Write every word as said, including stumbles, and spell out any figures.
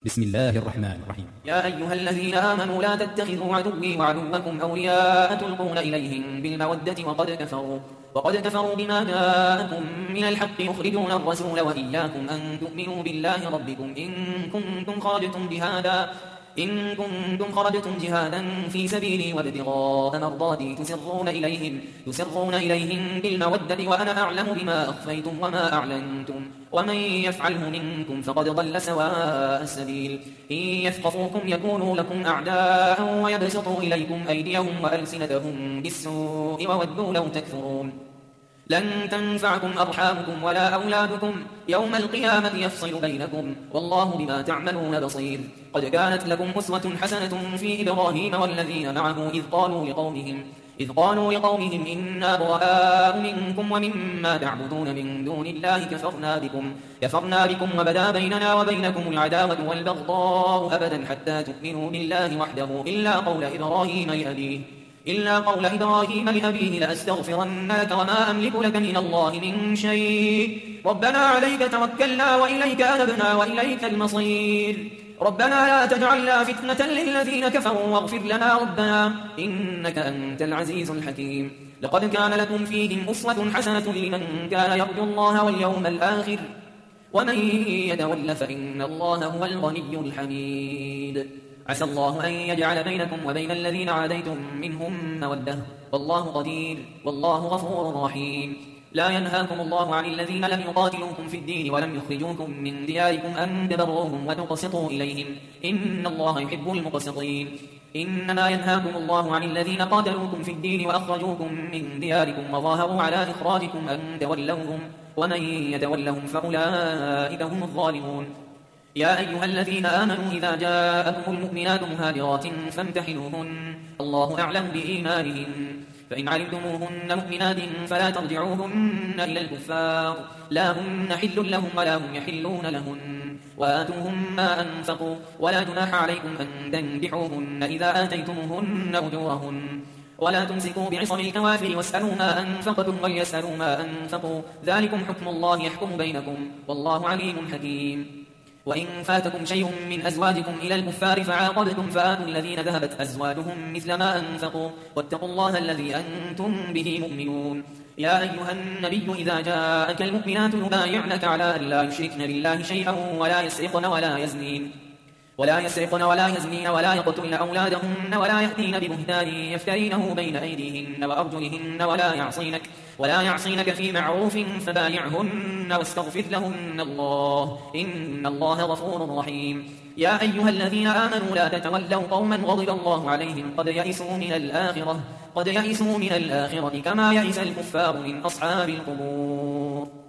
بسم الله الرحمن الرحيم. يا أيها الذين آمنوا لا تتخذوا عدوي وعدوكم أولياء تلقون إليهم بالمودة وقد كفروا وقد كفروا بما جاءكم من الحق يخرجون الرسول وإياكم أن تؤمنوا بالله ربكم إن كنتم خرجتم جهادا إن كنتم خرجتم جهادا في سبيلي وابتغاء مرضاتي تسرون إليهم تسرون إليهم بالمودة وأنا أعلم بما أخفيتم وما أعلنتم ومن يفعله منكم فقد ضل سواء السبيل إن يثقفوكم يكونوا لكم أعداء ويبسطوا إليكم أيديهم وألسنتهم بالسوء وودوا لو تكفرون لن تنفعكم أرحامكم ولا أولادكم يوم القيامة يفصل بينكم والله بما تعملون بصير قد كانت لكم أسوة حسنة في إبراهيم والذين معه إذ قالوا لقومهم إذ قالوا لقومهم إنا براء منكم ومما تعبدون من دون الله كفرنا بكم كفرنا بكم وبدا بيننا وبينكم العداوة والبغضاء أبدا حتى تؤمنوا بالله وحده إلا قول إبراهيم لأبيه إلا قول إبراهيم لأبيه لأستغفرن لك وما أملك لك من الله من شيء ربنا عليك توكلنا وإليك أنبنا وإليك المصير ربنا لا تجعلنا فتنة للذين كفروا واغفر لنا ربنا إنك أنت العزيز الحكيم لقد كان لكم فيهم أسوة حسنة لمن كان يرجو الله واليوم الآخر ومن يتول فإن الله هو الغني الحميد عسى الله أن يجعل بينكم وبين الذين عاديتم منهم مودة والله قدير والله غفور رحيم لا ينهاكم الله عن الذين لم يقاتلوكم في الدين ولم يخرجوكم من دياركم أن تبروهم وتقسطوا إليهم إن الله يحب المقسطين إنما ينهاكم الله عن الذين قاتلوكم في الدين وأخرجوكم من دياركم وظاهروا على إخراجكم أن تولوهم ومن يتولهم فأولئك هم الظالمون يا أيها الذين آمنوا إذا جاءكم المؤمنات مهاجرات فامتحنوهن الله أعلم بإيمانهن فإن علمتموهن مؤمنات فلا ترجعوهن إلى الكفار لا هن حل لهم ولا هم يحلون لهن وآتوهم ما أنفقوا ولا جناح عليكم أن تنكحوهن إذا آتيتموهن أجورهن ولا تمسكوا بعصم الكوافر واسألوا ما أنفقتم وليسألوا ما أنفقوا ذلكم حكم الله يحكم بينكم والله عليم حكيم وإن فاتكم شيء من أزواجكم إلى الكفار فعاقبتم فآتوا الذين ذهبت أزواجهم مثل ما أنفقوا واتقوا الله الذي أنتم به مؤمنون يا أيها النبي إذا جاءك المؤمنات يبايعنك على أن لا يشركن بالله شيئا ولا يسرقن ولا يزنين ولا يسرقن ولا يزنين ولا يقتلن أولادهن ولا يأتين ببهتان يفترينه بين أيديهن وأرجلهن ولا يعصينك ولا يعصينك في معروف فبايعهن واستغفر لهن الله إن الله غفور رحيم يا أيها الذين آمنوا لا تتولوا قوما غضب الله عليهم قد يئسوا من الآخرة قد يئسوا من الآخرة كما يئس الكفار من أصحاب القبور